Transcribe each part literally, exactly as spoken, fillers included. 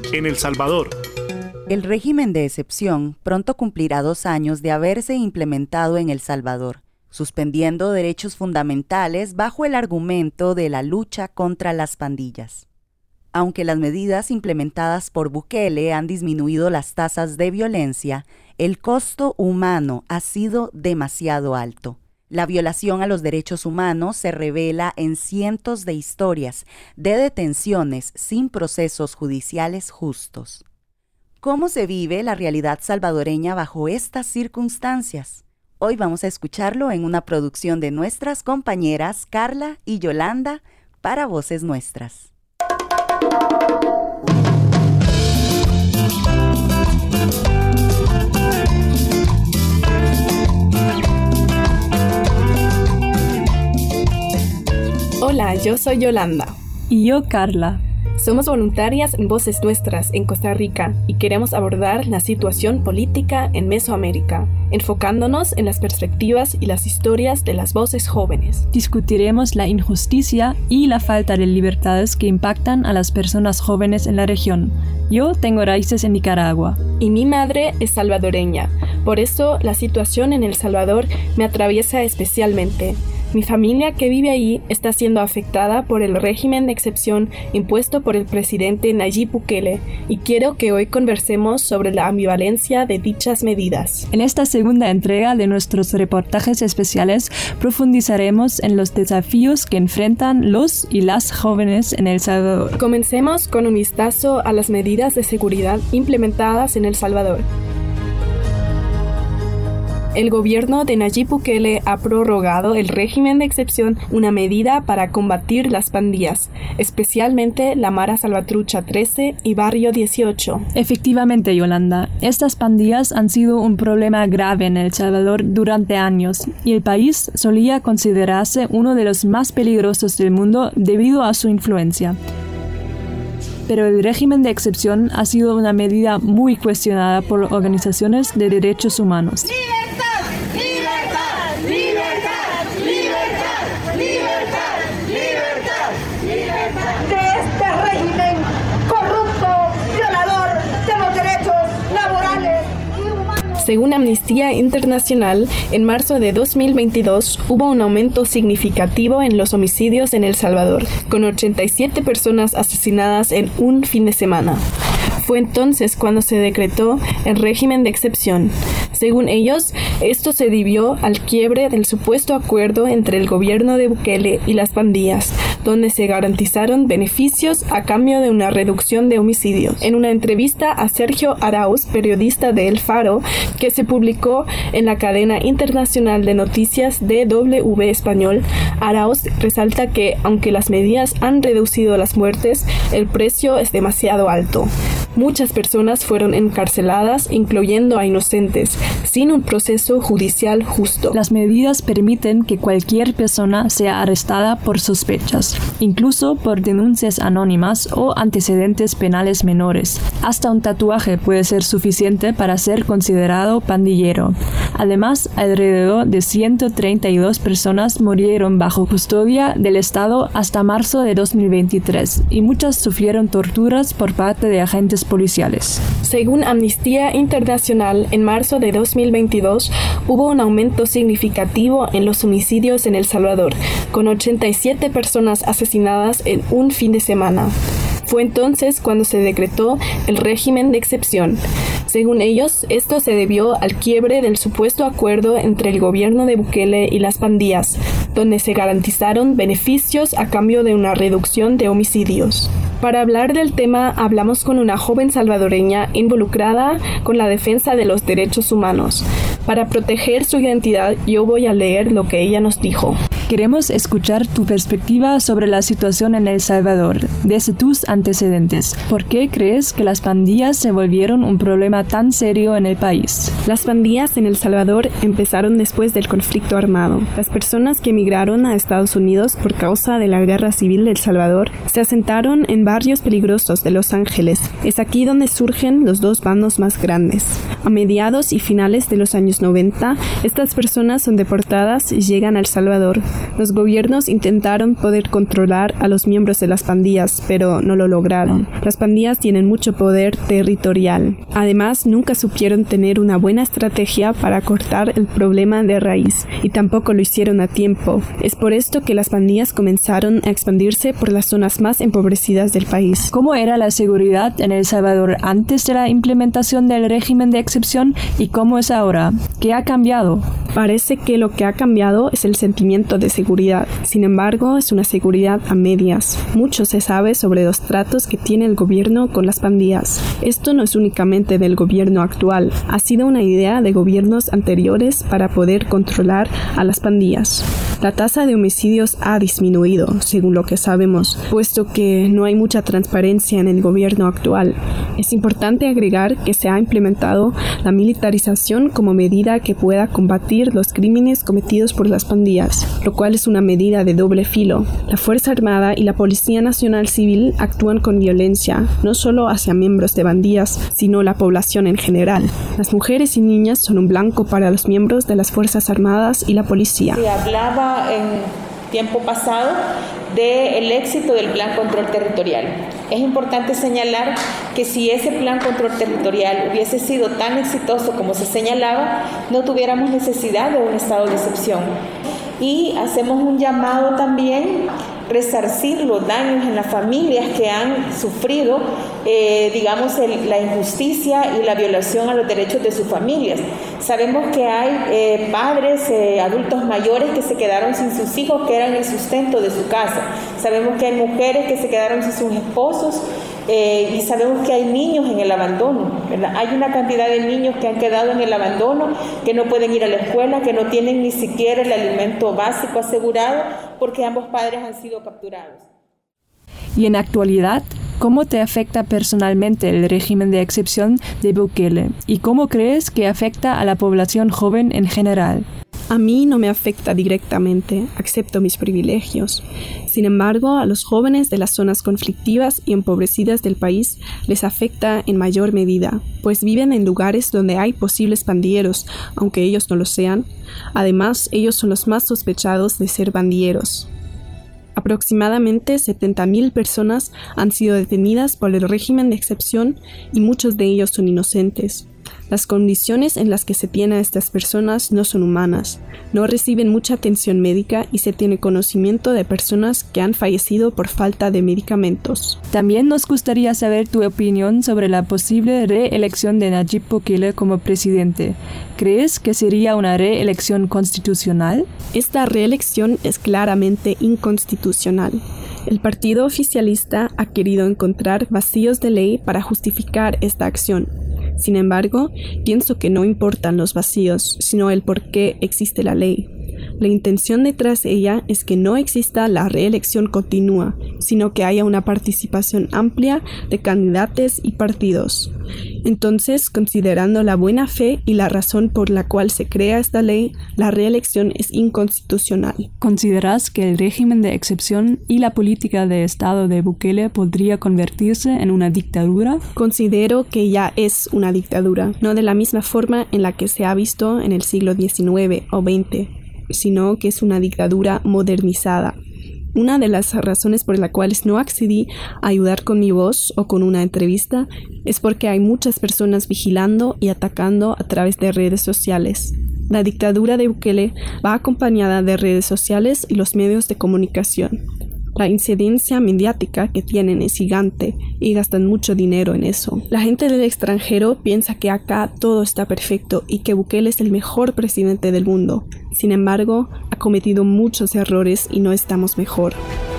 en El Salvador. El régimen de excepción pronto cumplirá dos años de haberse implementado en El Salvador, suspendiendo derechos fundamentales bajo el argumento de la lucha contra las pandillas. Aunque las medidas implementadas por Bukele han disminuido las tasas de violencia, el costo humano ha sido demasiado alto. La violación a los derechos humanos se revela en cientos de historias de detenciones sin procesos judiciales justos. ¿Cómo se vive la realidad salvadoreña bajo estas circunstancias? Hoy vamos a escucharlo en una producción de nuestras compañeras Carla y Yolanda para Voces Nuestras. Hola, yo soy Yolanda. Y yo, Carla. Somos voluntarias en Voces Nuestras en Costa Rica y queremos abordar la situación política en Mesoamérica, enfocándonos en las perspectivas y las historias de las voces jóvenes. Discutiremos la injusticia y la falta de libertades que impactan a las personas jóvenes en la región. Yo tengo raíces en Nicaragua. Y mi madre es salvadoreña, por eso la situación en El Salvador me atraviesa especialmente. Mi familia que vive ahí está siendo afectada por el régimen de excepción impuesto por el presidente Nayib Bukele y quiero que hoy conversemos sobre la ambivalencia de dichas medidas. En esta segunda entrega de nuestros reportajes especiales profundizaremos en los desafíos que enfrentan los y las jóvenes en El Salvador. Comencemos con un vistazo a las medidas de seguridad implementadas en El Salvador. El gobierno de Nayib Bukele ha prorrogado el régimen de excepción, una medida para combatir las pandillas, especialmente la Mara Salvatrucha trece y Barrio dieciocho. Efectivamente, Yolanda, estas pandillas han sido un problema grave en El Salvador durante años y el país solía considerarse uno de los más peligrosos del mundo debido a su influencia. Pero el régimen de excepción ha sido una medida muy cuestionada por organizaciones de derechos humanos. Según Amnistía Internacional, en marzo de dos mil veintidós hubo un aumento significativo en los homicidios en El Salvador, con ochenta y siete personas asesinadas en un fin de semana. Fue entonces cuando se decretó el régimen de excepción. Según ellos, esto se debió al quiebre del supuesto acuerdo entre el gobierno de Bukele y las pandillas, donde se garantizaron beneficios a cambio de una reducción de homicidios. En una entrevista a Sergio Arauz, periodista de El Faro, que se publicó en la cadena internacional de noticias D W Español, Arauz resalta que, aunque las medidas han reducido las muertes, el precio es demasiado alto. Muchas personas fueron encarceladas, incluyendo a inocentes, sin un proceso judicial justo. Las medidas permiten que cualquier persona sea arrestada por sospechas, incluso por denuncias anónimas o antecedentes penales menores. Hasta un tatuaje puede ser suficiente para ser considerado pandillero. Además, alrededor de ciento treinta y dos personas murieron bajo custodia del Estado hasta marzo de dos mil veintitrés y muchas sufrieron torturas por parte de agentes policiales. Según Amnistía Internacional, en marzo de dos mil veintidós hubo un aumento significativo en los homicidios en El Salvador, con ochenta y siete personas asesinadas en un fin de semana. Fue entonces cuando se decretó el régimen de excepción. Según ellos, esto se debió al quiebre del supuesto acuerdo entre el gobierno de Bukele y las pandillas, donde se garantizaron beneficios a cambio de una reducción de homicidios. Para hablar del tema, hablamos con una joven salvadoreña involucrada con la defensa de los derechos humanos. Para proteger su identidad, yo voy a leer lo que ella nos dijo. Queremos escuchar tu perspectiva sobre la situación en El Salvador, desde tus antecedentes. ¿Por qué crees que las pandillas se volvieron un problema tan serio en el país? Las pandillas en El Salvador empezaron después del conflicto armado. Las personas que emigraron a Estados Unidos por causa de la guerra civil de El Salvador se asentaron en barrios peligrosos de Los Ángeles. Es aquí donde surgen los dos bandos más grandes. A mediados y finales de los años noventa, estas personas son deportadas y llegan a El Salvador. Los gobiernos intentaron poder controlar a los miembros de las pandillas, pero no lo lograron. Las pandillas tienen mucho poder territorial. Además, nunca supieron tener una buena estrategia para cortar el problema de raíz, y tampoco lo hicieron a tiempo. Es por esto que las pandillas comenzaron a expandirse por las zonas más empobrecidas del país. ¿Cómo era la seguridad en El Salvador antes de la implementación del régimen de excepción y cómo es ahora? ¿Qué ha cambiado? Parece que lo que ha cambiado es el sentimiento de seguridad. Sin embargo, es una seguridad a medias. Mucho se sabe sobre los tratos que tiene el gobierno con las pandillas. Esto no es únicamente del gobierno actual, ha sido una idea de gobiernos anteriores para poder controlar a las pandillas. La tasa de homicidios ha disminuido, según lo que sabemos, puesto que no hay mucha transparencia en el gobierno actual. Es importante agregar que se ha implementado la militarización como medida que pueda combatir los crímenes cometidos por las pandillas, lo cual es una medida de doble filo. La Fuerza Armada y la Policía Nacional Civil actúan con violencia, no solo hacia miembros de pandillas, sino la población en general. Las mujeres y niñas son un blanco para los miembros de las Fuerzas Armadas y la policía. Se hablaba en tiempo pasado del éxito del Plan Control Territorial. Es importante señalar que si ese Plan Control Territorial hubiese sido tan exitoso como se señalaba, no tuviéramos necesidad de un estado de excepción. Y hacemos un llamado también resarcir los daños en las familias que han sufrido, eh, digamos, el, la injusticia y la violación a los derechos de sus familias. Sabemos que hay eh, padres, eh, adultos mayores que se quedaron sin sus hijos, que eran el sustento de su casa. Sabemos que hay mujeres que se quedaron sin sus esposos, eh, y sabemos que hay niños en el abandono, ¿verdad? Hay una cantidad de niños que han quedado en el abandono, que no pueden ir a la escuela, que no tienen ni siquiera el alimento básico asegurado porque ambos padres han sido capturados. Y en actualidad, ¿cómo te afecta personalmente el régimen de excepción de Bukele? ¿Y cómo crees que afecta a la población joven en general? A mí no me afecta directamente, acepto mis privilegios. Sin embargo, a los jóvenes de las zonas conflictivas y empobrecidas del país les afecta en mayor medida, pues viven en lugares donde hay posibles pandilleros, aunque ellos no lo sean. Además, ellos son los más sospechados de ser pandilleros. Aproximadamente setenta mil personas han sido detenidas por el régimen de excepción y muchos de ellos son inocentes. Las condiciones en las que se tiene a estas personas no son humanas, no reciben mucha atención médica y se tiene conocimiento de personas que han fallecido por falta de medicamentos. También nos gustaría saber tu opinión sobre la posible reelección de Nayib Bukele como presidente. ¿Crees que sería una reelección constitucional? Esta reelección es claramente inconstitucional. El partido oficialista ha querido encontrar vacíos de ley para justificar esta acción. Sin embargo, pienso que no importan los vacíos, sino el por qué existe la ley. La intención detrás de ella es que no exista la reelección continua, sino que haya una participación amplia de candidatos y partidos. Entonces, considerando la buena fe y la razón por la cual se crea esta ley, la reelección es inconstitucional. ¿Consideras que el régimen de excepción y la política de Estado de Bukele podría convertirse en una dictadura? Considero que ya es una dictadura, no de la misma forma en la que se ha visto en el siglo diecinueve o veinte, sino que es una dictadura modernizada. Una de las razones por las cuales no accedí a ayudar con mi voz o con una entrevista es porque hay muchas personas vigilando y atacando a través de redes sociales. La dictadura de Bukele va acompañada de redes sociales y los medios de comunicación. La incidencia mediática que tienen es gigante y gastan mucho dinero en eso. La gente del extranjero piensa que acá todo está perfecto y que Bukele es el mejor presidente del mundo. Sin embargo, ha cometido muchos errores y no estamos mejor.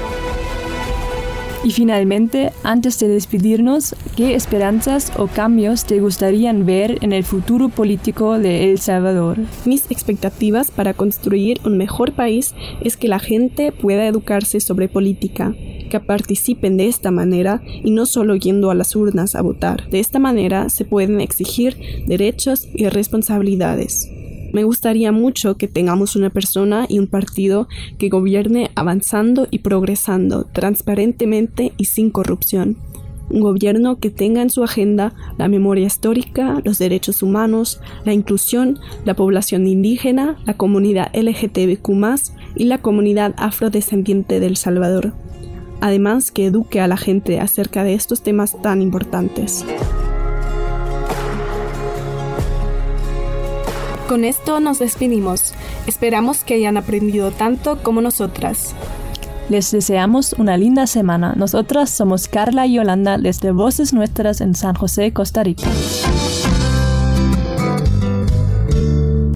Y finalmente, antes de despedirnos, ¿qué esperanzas o cambios te gustarían ver en el futuro político de El Salvador? Mis expectativas para construir un mejor país es que la gente pueda educarse sobre política, que participen de esta manera y no solo yendo a las urnas a votar. De esta manera se pueden exigir derechos y responsabilidades. Me gustaría mucho que tengamos una persona y un partido que gobierne avanzando y progresando transparentemente y sin corrupción. Un gobierno que tenga en su agenda la memoria histórica, los derechos humanos, la inclusión, la población indígena, la comunidad L G T B Q más, y la comunidad afrodescendiente de El Salvador. Además, que eduque a la gente acerca de estos temas tan importantes. Con esto nos despedimos. Esperamos que hayan aprendido tanto como nosotras. Les deseamos una linda semana. Nosotras somos Carla y Yolanda desde Voces Nuestras en San José, Costa Rica.